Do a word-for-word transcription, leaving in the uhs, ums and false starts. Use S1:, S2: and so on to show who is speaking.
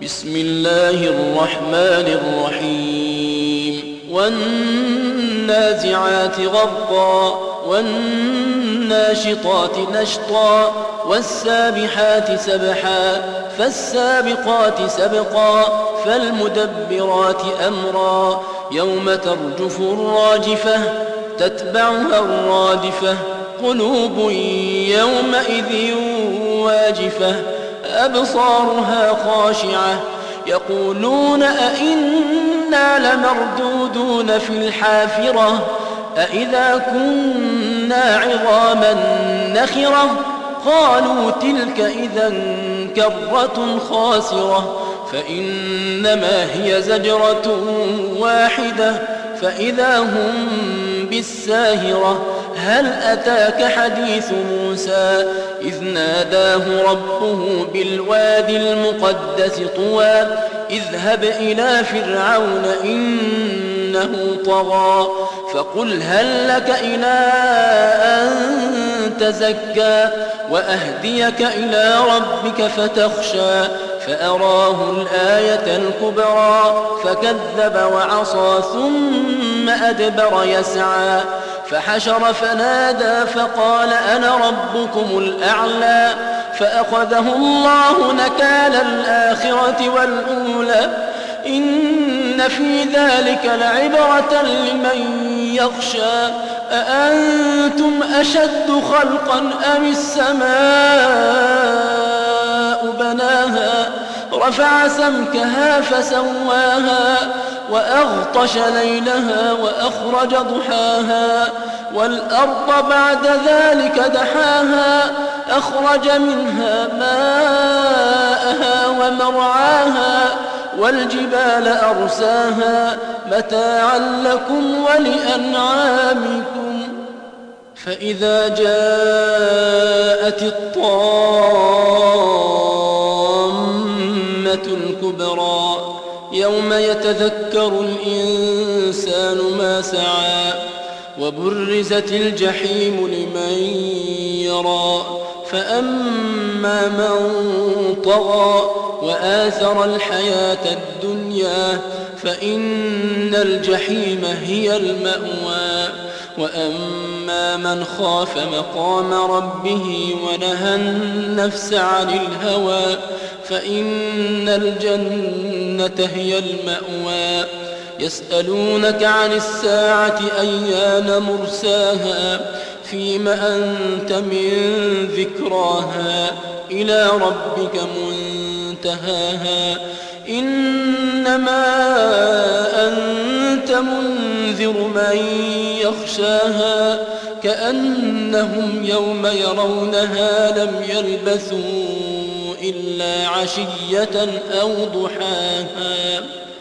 S1: بسم الله الرحمن الرحيم والنازعات غرقا والناشطات نشطا والسابحات سبحا فالسابقات سبقا فالمدبرات أمرا يوم ترجف الراجفة تتبعها الرادفة قلوب يومئذ واجفة أبصارها خاشعة يقولون أئنا لمردودون في الحافرة أئذا كنا عظاما نخرة قالوا تلك إذا كرة خاسرة فإنما هي زجرة واحدة فإذا هم بالساهرة هل أتاك حديث موسى إذ ناداه ربه بالوادي المقدس طوى اذهب إلى فرعون إنه طغى فقل هل لك إلى أن تزكى وأهديك إلى ربك فتخشى فأراه الآية الكبرى فكذب وعصى ثم أدبر يسعى فحشر فنادى فقال أنا ربكم الأعلى فأخذه الله نكال الآخرة والأولى إن في ذلك لعبرة لمن يخشى أأنتم أشد خلقا أم السماء بناها رفع سمكها فسواها وأغطش ليلها وأخرج ضحاها والأرض بعد ذلك دحاها أخرج منها ماءها ومرعاها والجبال أرساها متاعا لكم ولأنعامكم فإذا جاءت الطامة الكبرى يوم يتذكر الإنسان ما سعى وبرزت الجحيم لمن يرى فأما من طغى وآثر الحياة الدنيا فإن الجحيم هي المأوى وأما من خاف مقام ربه ونهى النفس عن الهوى فإن الجنة هي المأوى يسألونك عن الساعة أيان مرساها فيم أنت من ذكراها إلى ربك منتهاها إنما أنت منذر من يخشاها كأنهم يوم يرونها لم يلبثوا إلا عشية أو ضحاها.